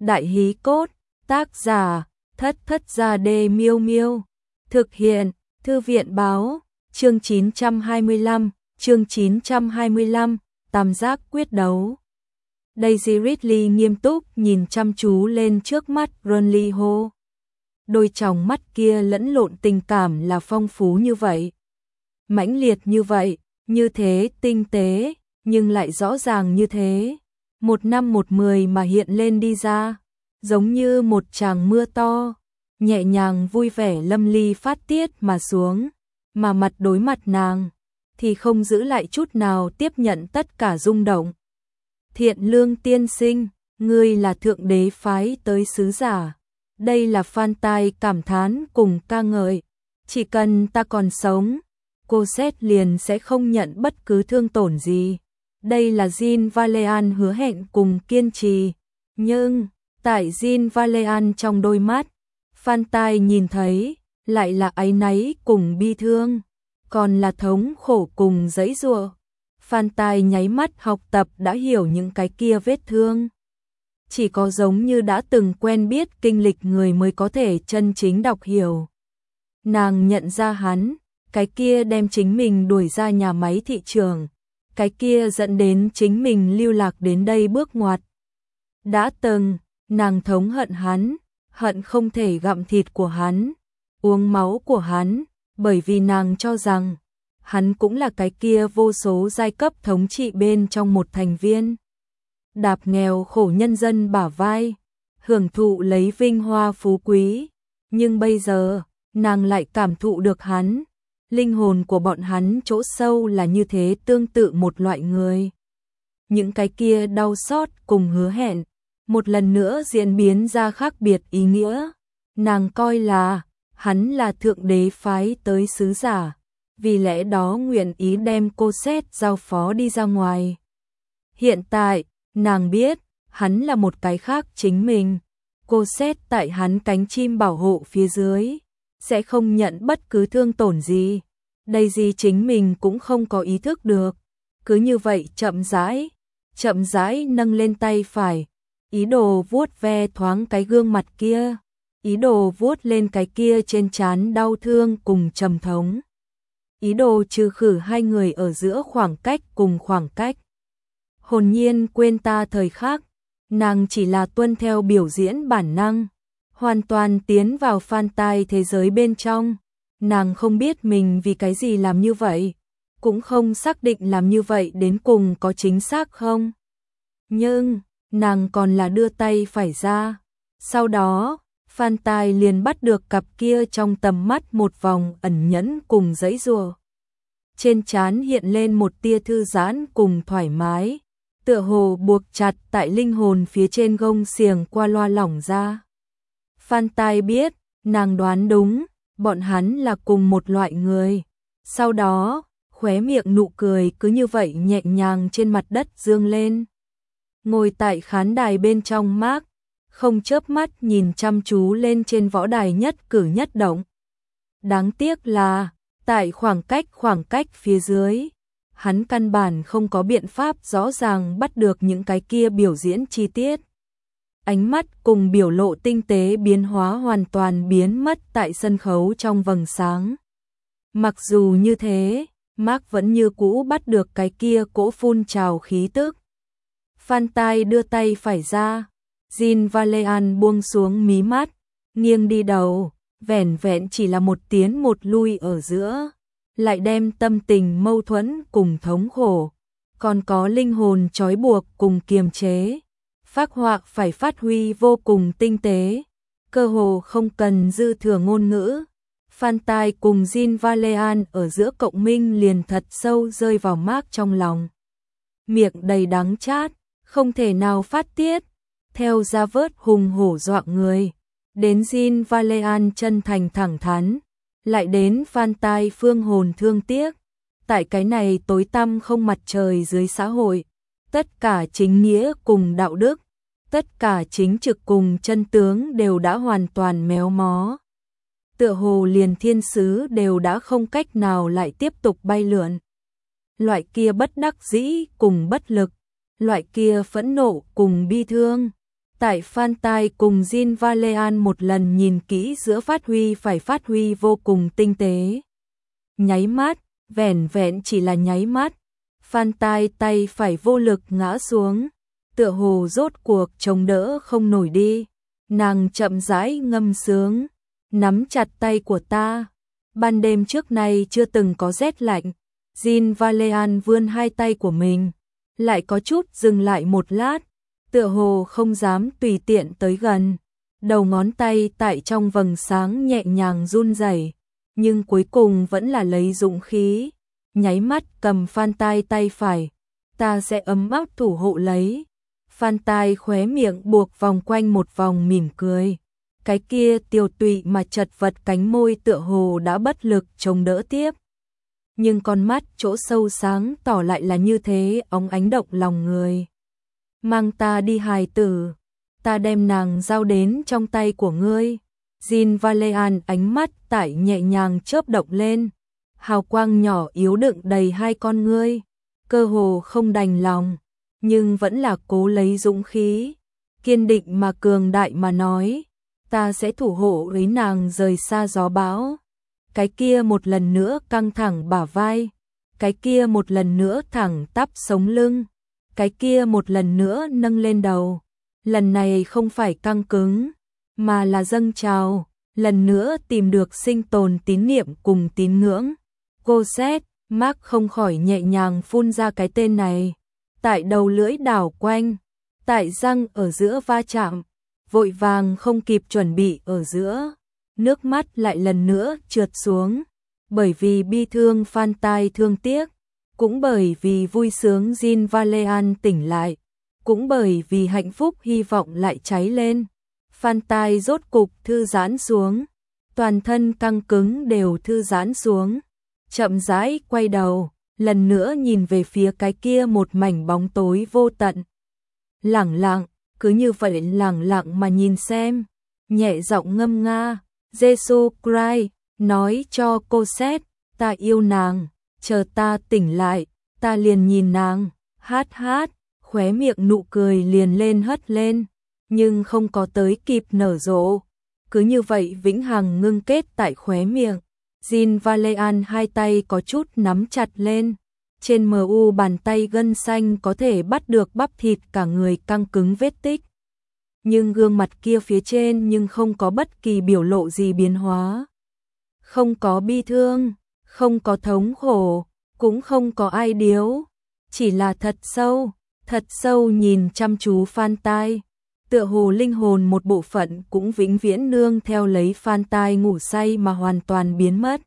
Đại hí cốt, tác giả, Thất Thất Gia Đê Miêu Miêu. Thực hiện, Thư viện báo, chương 925, Tam giác quyết đấu. Daisy Ridley nghiêm túc nhìn chăm chú lên trước mắt Burnley Hall. Đôi tròng mắt kia lẫn lộn tình cảm là phong phú như vậy, mãnh liệt như vậy, như thế tinh tế, nhưng lại rõ ràng như thế. Một năm một mười mà hiện lên đi ra, giống như một tràng mưa to, nhẹ nhàng vui vẻ lâm ly phát tiết mà xuống, mà mặt đối mặt nàng, thì không giữ lại chút nào tiếp nhận tất cả rung động. Thiện Lương tiên sinh, ngươi là thượng đế phái tới sứ giả. Đây là Phan Tai cảm thán cùng ca ngợi. Chỉ cần ta còn sống, cô Seth liền sẽ không nhận bất cứ thương tổn gì. Đây là Jean Valjean hứa hẹn cùng kiên trì. Nhưng, tại Jean Valjean trong đôi mắt, Phan Tai nhìn thấy, lại là áy náy cùng bi thương, còn là thống khổ cùng giãy giụa. Phan Tai nháy mắt học tập đã hiểu những cái kia vết thương. Chỉ có giống như đã từng quen biết kinh lịch người mới có thể chân chính đọc hiểu. Nàng nhận ra hắn, cái kia đem chính mình đuổi ra nhà máy thị trường, cái kia dẫn đến chính mình lưu lạc đến đây bước ngoặt. Đã từng, nàng thống hận hắn, hận không thể gặm thịt của hắn, uống máu của hắn, bởi vì nàng cho rằng hắn cũng là cái kia vô số giai cấp thống trị bên trong một thành viên. Đạp nghèo khổ nhân dân bả vai, hưởng thụ lấy vinh hoa phú quý, nhưng bây giờ, nàng lại cảm thụ được hắn, linh hồn của bọn hắn chỗ sâu là như thế tương tự một loại người. Những cái kia đau xót cùng hứa hẹn, một lần nữa diễn biến ra khác biệt ý nghĩa. Nàng coi là, hắn là thượng đế phái tới sứ giả, vì lẽ đó nguyện ý đem cô Seth giao phó đi ra ngoài. Hiện tại, nàng biết, hắn là một cái khác chính mình. Cô Seth tại hắn cánh chim bảo hộ phía dưới, sẽ không nhận bất cứ thương tổn gì. Daisy chính mình cũng không có ý thức được. Cứ như vậy chậm rãi nâng lên tay phải, ý đồ vuốt ve thoáng cái gương mặt kia, ý đồ vuốt lên cái kia trên trán đau thương cùng trầm thống. Ý đồ trừ khử hai người ở giữa khoảng cách cùng khoảng cách. Hồn nhiên quên ta thời khắc, nàng chỉ là tuân theo biểu diễn bản năng, hoàn toàn tiến vào Phan Tai thế giới bên trong. Nàng không biết mình vì cái gì làm như vậy, cũng không xác định làm như vậy đến cùng có chính xác không. Nhưng, nàng còn là đưa tay phải ra. Sau đó, Phan Tai liền bắt được cặp kia trong tầm mắt một vòng ẩn nhẫn cùng giãy giụa. Trên trán hiện lên một tia thư giãn cùng thoải mái, tựa hồ buộc chặt tại linh hồn phía trên gông xiềng qua loa lỏng ra. Phan Tai biết, nàng đoán đúng, bọn hắn là cùng một loại người. Sau đó, khóe miệng nụ cười cứ như vậy nhẹ nhàng trên mặt đất dương lên. Ngồi tại khán đài bên trong Mark, không chớp mắt nhìn chăm chú lên trên võ đài nhất cử nhất động. Đáng tiếc là, tại khoảng cách phía dưới, hắn căn bản không có biện pháp rõ ràng bắt được những cái kia biểu diễn chi tiết. Ánh mắt cùng biểu lộ tinh tế biến hóa hoàn toàn biến mất tại sân khấu trong vầng sáng. Mặc dù như thế, Mark vẫn như cũ bắt được cái kia cỗ phun trào khí tức. Phan Tai đưa tay phải ra, Jean Valjean buông xuống mí mắt, nghiêng đi đầu, vẻn vẹn chỉ là một tiến một lui ở giữa, lại đem tâm tình mâu thuẫn cùng thống khổ, còn có linh hồn trói buộc cùng kiềm chế, phác họa phải phát huy vô cùng tinh tế, cơ hồ không cần dư thừa ngôn ngữ. Phan Tai cùng Jean Valjean ở giữa cộng minh liền thật sâu rơi vào Mark trong lòng. Miệng đầy đắng chát, không thể nào phát tiết, theo ra vớt hùng hổ dọa người, đến Jean Valjean chân thành thẳng thắn, lại đến Phan Tai phương hồn thương tiếc. Tại cái này tối tăm không mặt trời dưới xã hội, tất cả chính nghĩa cùng đạo đức, tất cả chính trực cùng chân tướng đều đã hoàn toàn méo mó. Tựa hồ liền thiên sứ đều đã không cách nào lại tiếp tục bay lượn. Loại kia bất đắc dĩ cùng bất lực, loại kia phẫn nộ cùng bi thương, Tại Phan Tai cùng Jean Valjean một lần nhìn kỹ giữa phát huy vô cùng tinh tế. Nháy mắt, vẻn vẹn chỉ là nháy mắt, Phan Tai tay phải vô lực ngã xuống, tựa hồ rốt cuộc chống đỡ không nổi đi. Nàng chậm rãi ngâm sướng, nắm chặt tay của ta. Ban đêm trước nay chưa từng có rét lạnh. Jean Valjean vươn hai tay của mình, lại có chút dừng lại một lát, tựa hồ không dám tùy tiện tới gần. Đầu ngón tay tại trong vầng sáng nhẹ nhàng run rẩy, nhưng cuối cùng vẫn là lấy dũng khí, nháy mắt cầm Phan Tai tay phải. Ta sẽ ấm áp thủ hộ lấy. Phan Tai khóe miệng buộc vòng quanh một vòng mỉm cười. Cái kia tiều tụy mà chật vật cánh môi tựa hồ đã bất lực chống đỡ tiếp. Nhưng con mắt chỗ sâu sáng tỏ lại là như thế óng ánh động lòng người. Mang ta đi hài tử, ta đem nàng giao đến trong tay của ngươi. Jean Valjean ánh mắt tại nhẹ nhàng chớp động lên, hào quang nhỏ yếu đựng đầy hai con ngươi, cơ hồ không đành lòng, nhưng vẫn là cố lấy dũng khí, kiên định mà cường đại mà nói, ta sẽ thủ hộ lấy nàng rời xa gió bão. Cái kia một lần nữa căng thẳng bả vai, cái kia một lần nữa thẳng tắp sống lưng, cái kia một lần nữa nâng lên đầu. Lần này không phải căng cứng, mà là dâng trào, lần nữa tìm được sinh tồn tín niệm cùng tín ngưỡng. Cosette, Mark không khỏi nhẹ nhàng phun ra cái tên này, tại đầu lưỡi đảo quanh, tại răng ở giữa va chạm, vội vàng không kịp chuẩn bị ở giữa, nước mắt lại lần nữa trượt xuống, bởi vì bi thương Phan Tai thương tiếc, cũng bởi vì vui sướng Jean Valjean tỉnh lại, cũng bởi vì hạnh phúc hy vọng lại cháy lên. Phan Tai rốt cục thư giãn xuống, toàn thân căng cứng đều thư giãn xuống, chậm rãi quay đầu, lần nữa nhìn về phía cái kia một mảnh bóng tối vô tận. Lẳng lặng, cứ như vậy lẳng lặng mà nhìn xem, nhẹ giọng ngâm nga, Jesus Christ, nói cho Cosette, ta yêu nàng, chờ ta tỉnh lại, ta liền nhìn nàng, hát hát, khóe miệng nụ cười liền lên hất lên, nhưng không có tới kịp nở rộ, cứ như vậy vĩnh hằng ngưng kết tại khóe miệng. Jean Valjean hai tay có chút nắm chặt lên, trên mu bàn tay gân xanh có thể bắt được bắp thịt cả người căng cứng vết tích. Nhưng gương mặt kia phía trên nhưng không có bất kỳ biểu lộ gì biến hóa. Không có bi thương, không có thống khổ, cũng không có ai điếu, chỉ là thật sâu nhìn chăm chú Phan Tai. Tựa hồ linh hồn một bộ phận cũng vĩnh viễn nương theo lấy Phan Tai ngủ say mà hoàn toàn biến mất.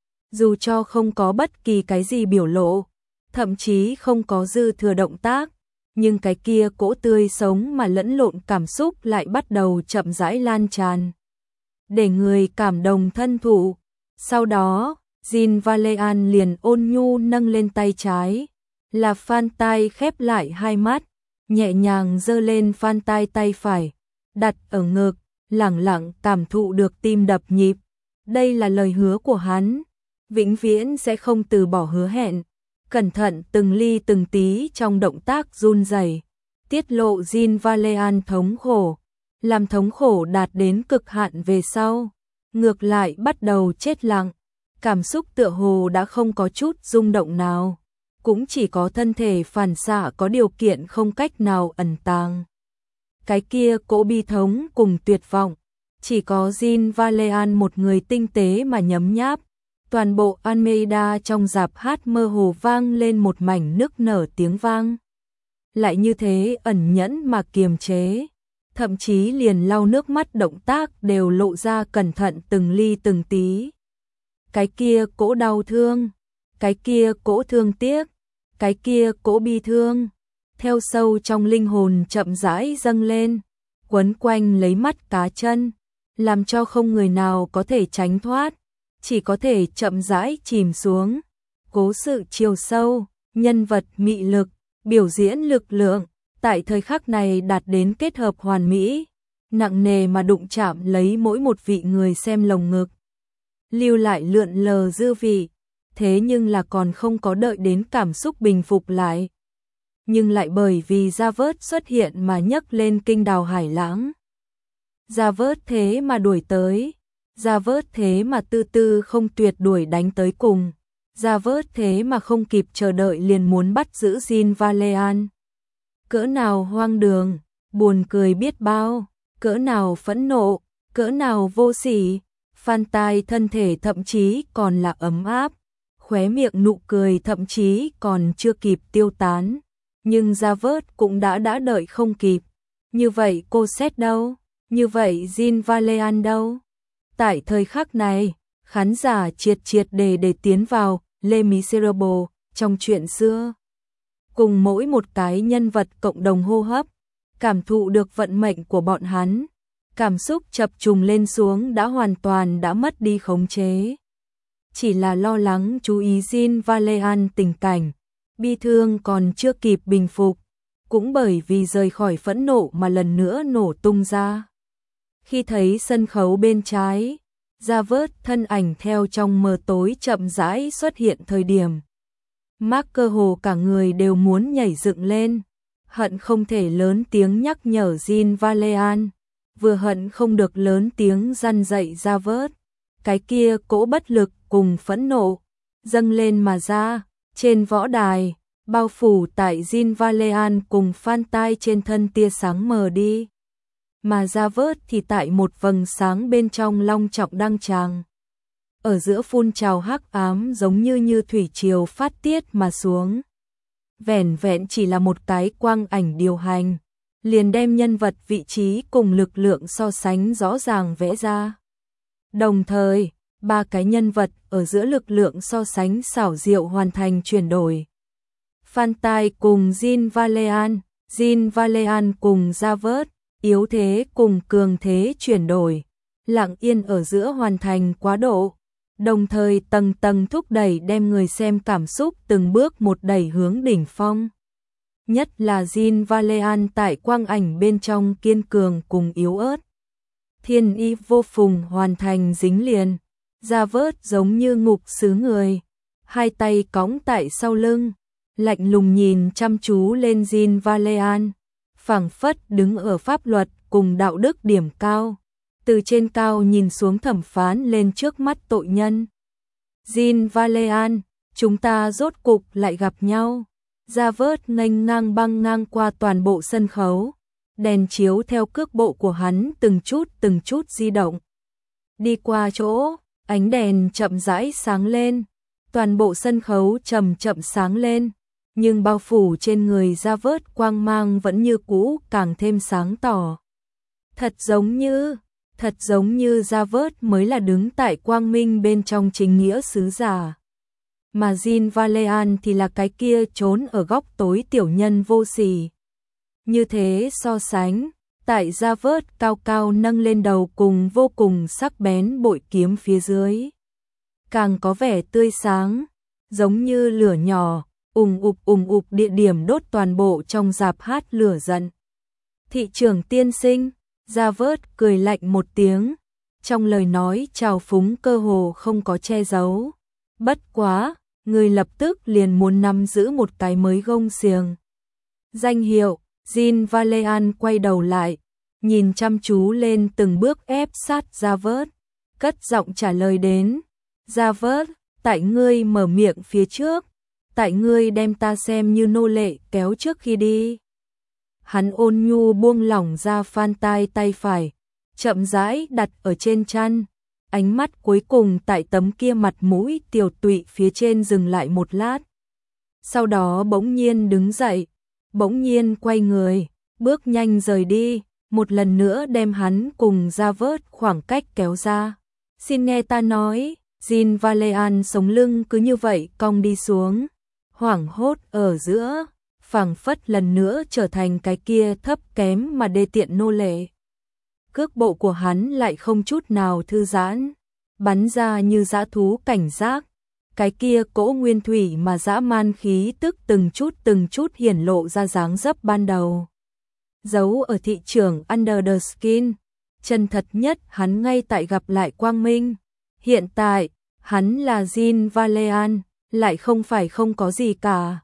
Dù cho không có bất kỳ cái gì biểu lộ, thậm chí không có dư thừa động tác, nhưng cái kia cỗ tươi sống mà lẫn lộn cảm xúc lại bắt đầu chậm rãi lan tràn, để người cảm động thân thụ. Sau đó, Jean Valjean liền ôn nhu nâng lên tay trái, là Phan Tai khép lại hai mắt, nhẹ nhàng giơ lên Phan Tai tay phải, đặt ở ngực, lẳng lặng cảm thụ được tim đập nhịp. Đây là lời hứa của hắn, vĩnh viễn sẽ không từ bỏ hứa hẹn. Cẩn thận từng ly từng tí trong động tác run rẩy, tiết lộ Jean Valjean thống khổ, làm thống khổ đạt đến cực hạn về sau, ngược lại bắt đầu chết lặng, cảm xúc tựa hồ đã không có chút rung động nào, cũng chỉ có thân thể phản xạ có điều kiện không cách nào ẩn tàng. Cái kia cỗ bi thống cùng tuyệt vọng, chỉ có Jean Valjean một người tinh tế mà nhấm nháp. Toàn bộ Almeida trong rạp hát mơ hồ vang lên một mảnh nức nở tiếng vang. Lại như thế ẩn nhẫn mà kiềm chế, thậm chí liền lau nước mắt động tác đều lộ ra cẩn thận từng ly từng tí. Cái kia cỗ đau thương, cái kia cỗ thương tiếc, cái kia cỗ bi thương, theo sâu trong linh hồn chậm rãi dâng lên, quấn quanh lấy mắt cá chân, làm cho không người nào có thể tránh thoát, chỉ có thể chậm rãi chìm xuống. Cố sự chiều sâu, nhân vật mị lực, biểu diễn lực lượng, tại thời khắc này đạt đến kết hợp hoàn mỹ, nặng nề mà đụng chạm lấy mỗi một vị người xem lồng ngực, lưu lại lượn lờ dư vị, thế nhưng là còn không có đợi đến cảm xúc bình phục lại. nhưng lại bởi vì Javert xuất hiện mà nhấc lên kinh đào hải lãng. Javert thế mà đuổi tới, Javert thế mà tư tư không tuyệt đuổi đánh tới cùng, Javert thế mà không kịp chờ đợi liền muốn bắt giữ Jean Valjean. Cỡ nào hoang đường, buồn cười biết bao, cỡ nào phẫn nộ, cỡ nào vô sỉ. Fantasy thân thể thậm chí còn là ấm áp, khóe miệng nụ cười thậm chí còn chưa kịp tiêu tán, nhưng Javert cũng đã đợi không kịp. Như vậy Cosette đâu? Như vậy Jean Valjean đâu? Tại thời khắc này, khán giả triệt để tiến vào Les Misérables trong chuyện xưa. Cùng mỗi một cái nhân vật cộng đồng hô hấp, cảm thụ được vận mệnh của bọn hắn. Cảm xúc chập trùng lên xuống đã hoàn toàn đã mất đi khống chế. Chỉ là lo lắng chú ý Jean Valjean tình cảnh, bi thương còn chưa kịp bình phục, cũng bởi vì rời khỏi phẫn nộ mà lần nữa nổ tung ra. Khi thấy sân khấu bên trái, Javert thân ảnh theo trong mờ tối chậm rãi xuất hiện thời điểm. Mark cơ hồ cả người đều muốn nhảy dựng lên, hận không thể lớn tiếng nhắc nhở Jean Valjean, vừa hận không được lớn tiếng răn dạy Javert. Cái kia cỗ bất lực cùng phẫn nộ dâng lên mà ra, trên võ đài, bao phủ tại Jean Valjean cùng Fantasy trên thân tia sáng mờ đi. Mà Javert thì tại một vầng sáng bên trong long trọng đăng tràng. Ở giữa phun trào hắc ám giống như thủy triều phát tiết mà xuống. Vẻn vẹn chỉ là một cái quang ảnh điều hành, liền đem nhân vật vị trí cùng lực lượng so sánh rõ ràng vẽ ra. Đồng thời, ba cái nhân vật ở giữa lực lượng so sánh xảo diệu hoàn thành chuyển đổi. Fantasy cùng Jean Valjean cùng Javert, yếu thế cùng cường thế chuyển đổi, lặng yên ở giữa hoàn thành quá độ, đồng thời tầng tầng thúc đẩy đem người xem cảm xúc từng bước một đẩy hướng đỉnh phong. Nhất là Jean Valjean tại quang ảnh bên trong kiên cường cùng yếu ớt. Thiên y vô phùng hoàn thành dính liền, Javert giống như ngục sứ người, hai tay cõng tại sau lưng, lạnh lùng nhìn chăm chú lên Jean Valjean, phảng phất đứng ở pháp luật cùng đạo đức điểm cao, từ trên cao nhìn xuống thẩm phán lên trước mắt tội nhân. Jean Valjean, chúng ta rốt cục lại gặp nhau. Javert nghênh ngang băng ngang qua toàn bộ sân khấu, đèn chiếu theo cước bộ của hắn từng chút di động. Đi qua chỗ, ánh đèn chậm rãi sáng lên, toàn bộ sân khấu chậm sáng lên, nhưng bao phủ trên người Javert quang mang vẫn như cũ càng thêm sáng tỏ. Thật giống như Javert mới là đứng tại quang minh bên trong chính nghĩa sứ giả. Mà Jean Valjean thì là cái kia trốn ở góc tối tiểu nhân vô sỉ. Như thế so sánh, tại Javert cao cao nâng lên đầu cùng vô cùng sắc bén bội kiếm phía dưới, càng có vẻ tươi sáng, giống như lửa nhỏ, ùng ục địa điểm đốt toàn bộ trong rạp hát lửa giận. Thị trưởng tiên sinh, Javert cười lạnh một tiếng, trong lời nói trào phúng cơ hồ không có che giấu. Bất quá, người lập tức liền muốn nắm giữ một cái mới gông xiềng. Danh hiệu, Jean Valjean quay đầu lại, nhìn chăm chú lên từng bước ép sát Javert, cất giọng trả lời đến. Javert, tại ngươi mở miệng phía trước, tại ngươi đem ta xem như nô lệ kéo trước khi đi. Hắn ôn nhu buông lỏng ra Fantasy tay phải, chậm rãi đặt ở trên chăn, ánh mắt cuối cùng tại tấm kia mặt mũi tiều tụy phía trên dừng lại một lát. Sau đó bỗng nhiên đứng dậy, bỗng nhiên quay người, bước nhanh rời đi, một lần nữa đem hắn cùng Javert khoảng cách kéo ra. Xin nghe ta nói, Jean Valjean sống lưng cứ như vậy cong đi xuống, hoảng hốt ở giữa, phảng phất lần nữa trở thành cái kia thấp kém mà đê tiện nô lệ. Cước bộ của hắn lại không chút nào thư giãn, bắn ra như dã thú cảnh giác, cái kia cỗ nguyên thủy mà dã man khí tức từng chút hiển lộ ra dáng dấp ban đầu. Giấu ở thị trường Under the Skin, chân thật nhất hắn ngay tại gặp lại quang minh. Hiện tại, hắn là Jean Valjean, lại không phải không có gì cả.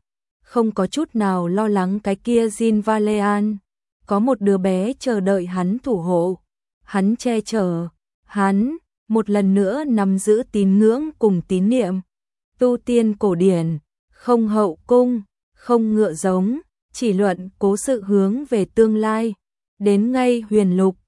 không có chút nào lo lắng cái kia Jin Valean, có một đứa bé chờ đợi hắn thủ hộ, hắn che chở, hắn một lần nữa nắm giữ tín ngưỡng cùng tín niệm, tu tiên cổ điển, không hậu cung, không ngựa giống, chỉ luận cố sự hướng về tương lai, đến ngay huyền lục,